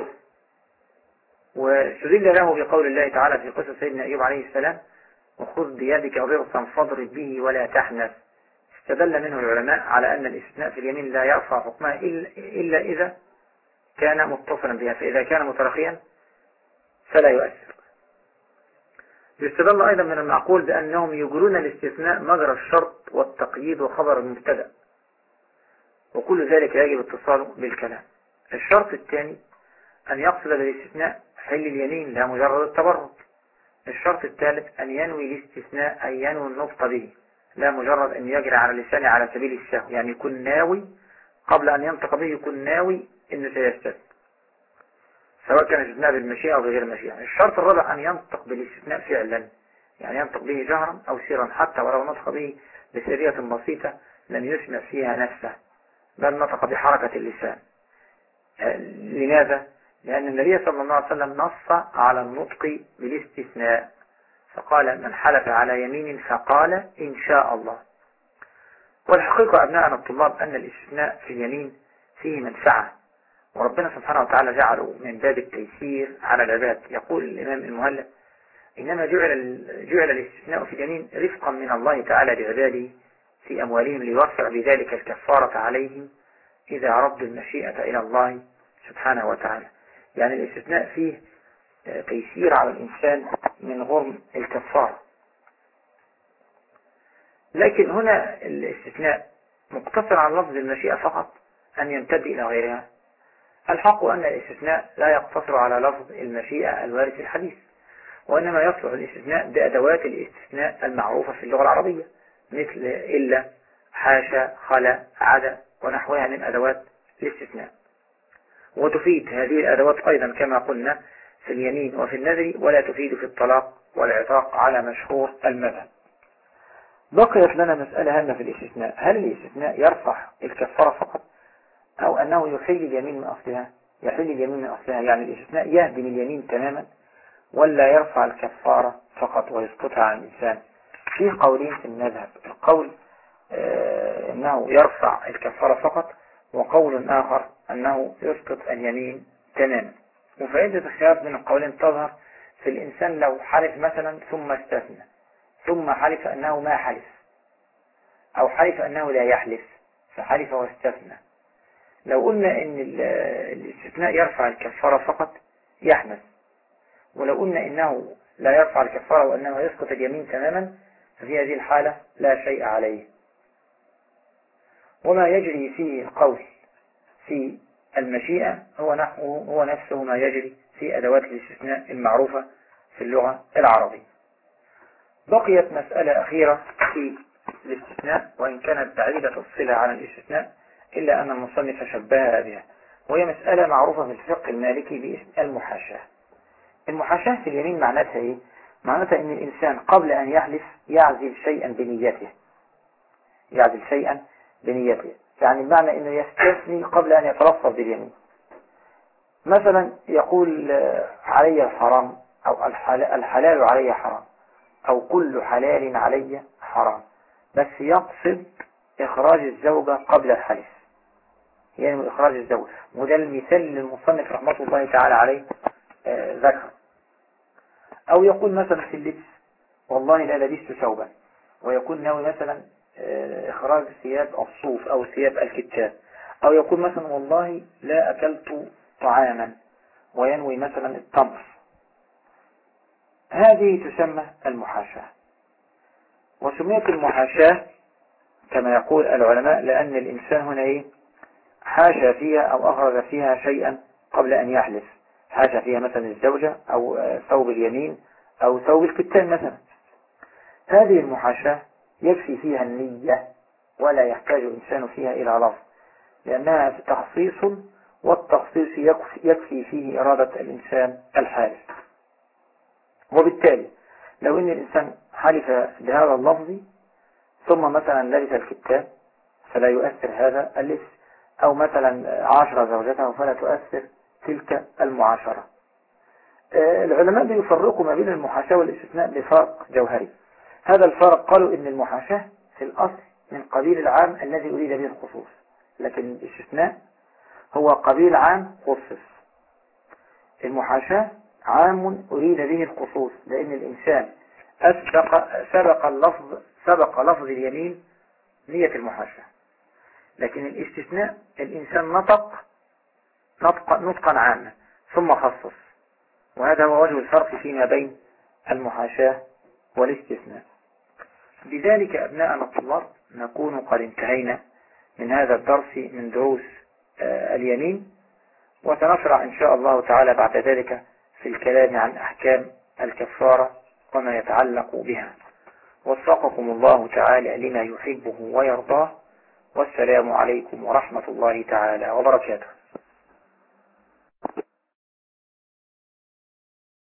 واستدل له بقول الله تعالى في قصة سيدنا أيوب عليه السلام: وخذ بيدك ضغطا فاضرب به ولا تحنث. استدل منه العلماء على أن الاستثناء في اليمين لا يرفع حكمها إلا إذا كان متصلا بها، فإذا كان متراخيا فلا يؤثر. يستدل أيضا من المعقول بأنهم يجرون الاستثناء مجرى الشرط والتقييد وخبر المبتدأ، وكل ذلك يجب اتصاله بالكلام. الشرط الثاني أن يقصد بالاستثناء حل اليمين لا مجرد التبرك. الشرط الثالث أن ينوي الاستثناء، أي ينوي النطق به، لا مجرد أن يجري على لسانه على سبيل السهو، يعني يكون ناوي قبل أن ينطق به، يكون ناوي أنه سيستثنى، سواء كان الاستثناء بالمشيئة أو بغير المشيئة. الشرط الرابع أن ينطق بالاستثناء فعلا، يعني ينطق به جهرا أو سرا، حتى ولو نطق به بسرية بسيطة لم يسمع فيها نفسه، بل نطق بحركة اللسان. لماذا؟ لأن النبي صلى الله عليه وسلم نص على النطق بالاستثناء، فقال: من حلف على يمين فقال إن شاء الله. والحقيقة أبناءنا الطلاب أن الاستثناء في اليمين فيه منفعة، وربنا سبحانه وتعالى جعله من باب التيسير على العباد. يقول الإمام المهلب: إنما جعل الاستثناء في اليمين رفقا من الله تعالى بعباده في أموالهم، ليوفر بذلك الكفارة عليهم إذا ردوا المشيئة إلى الله سبحانه وتعالى. يعني الاستثناء فيه تيسير على الإنسان من غرم الكفارة. لكن هنا الاستثناء مقتصر على لفظ المشيئة فقط أن يمتد إلى غيرها؟ الحق أن الاستثناء لا يقتصر على لفظ المشيئة الوارد في الحديث، وإنما يصلح الاستثناء بأدوات الاستثناء المعروفة في اللغة العربية، مثل إلا، حاشا، خلا، عدا ونحوها من أدوات الاستثناء. وتفيد هذه الأدوات أيضا كما قلنا في اليمين وفي النذر، ولا تفيد في الطلاق والعتاق على مشهور المذهب. بقيت لنا مسألة هامة في الاستثناء: هل الاستثناء يرفع الكفارة فقط، أو أنه يحل اليمين من أصلها؟ يحل اليمين من أصلها يعني الاستثناء يهدم اليمين تماما، ولا يرفع الكفارة فقط ويسقطها عن الإنسان؟ في قولين في المذهب: القول أنه يرفع الكفارة فقط، وقول آخر أنه يسقط اليمين تماما. وفائدة الخلاف من القولين تظهر في الإنسان لو حلف مثلا ثم استثنى، ثم حلف أنه ما حلف، أو حلف أنه لا يحلف فحلف واستثنى. لو قلنا أن الاستثناء يرفع الكفارة فقط يحنث، ولو قلنا إنه لا يرفع الكفارة وأنه يسقط اليمين تماما، ففي هذه الحالة لا شيء عليه. وما يجري فيه القول في المشيئة هو نفسه ما يجري في أدوات الاستثناء المعروفة في اللغة العربية. بقيت مسألة أخيرة في الاستثناء، وإن كانت بعيدة الصلة على الاستثناء إلا أن المصنف شبهها بها، وهي مسألة معروفة في الفقه المالكي باسم المحاشاة. المحاشاة في اليمين معناتها إيه؟ معناتها أن الإنسان قبل أن يحلف يعزل شيئا بنيته، يعزل شيئا بنيته، يعني بمعنى أنه يستثني قبل أن يتلفظ باليمين. مثلا يقول علي الحرام، أو الحلال علي حرام، أو كل حلال علي حرام، بس يقصد إخراج الزوجة قبل الحلف، يعني إخراج الزوجة. وده المثال للمصنف رحمة الله تعالى عليه ذكر. أو يقول مثلا في اللبس: والله لا لبست ثوبا، ويكون ناوي مثلا إخراج ثياب الصوف أو ثياب الكتاب. أو يقول مثلا: والله لا أكلت طعاما، وينوي مثلا التمر. هذه تسمى المحاشاة. وسميت المحاشاة كما يقول العلماء لأن الإنسان هنا حاشا فيها أو أخرج فيها شيئا قبل أن يحلف، حاشا فيها مثلا الزوجة أو ثوب اليمين أو ثوب الكتان مثلا. هذه المحاشاة يكفي فيها النية ولا يحتاج الإنسان فيها إلى لفظ، لأنها تخصيص، والتخصيص يكفي فيه إرادة الإنسان الحالف. وبالتالي لو أن الإنسان حلف بهذا اللفظ ثم مثلا لبس الكتان فلا يؤثر هذا اللبس، أو مثلا عاشر زوجته فلا تؤثر تلك المعاشرة. العلماء بيفرقوا ما بين المحاشاة والاستثناء بفرق جوهري. هذا الفرق قالوا إن المحاشاة في الأصل من قبيل العام الذي أريد به الخصوص، لكن الاستثناء هو قبيل عام خصص. المحاشاة عام أريد به الخصوص، لأن الإنسان سبق لفظ اليمين نية المحاشاة، لكن الاستثناء الإنسان نطقا عاما ثم خصص. وهذا هو وجه الفرق فيما بين المحاشاة والاستثناء. بذلك أبناءنا الطلاب نكون قد انتهينا من هذا الدرس من دروس اليمين، وسنشرع إن شاء الله تعالى بعد ذلك في الكلام عن أحكام الكفارة وما يتعلق بها. وفقكم الله تعالى لما يحبه ويرضاه، والسلام عليكم ورحمة الله تعالى وبركاته.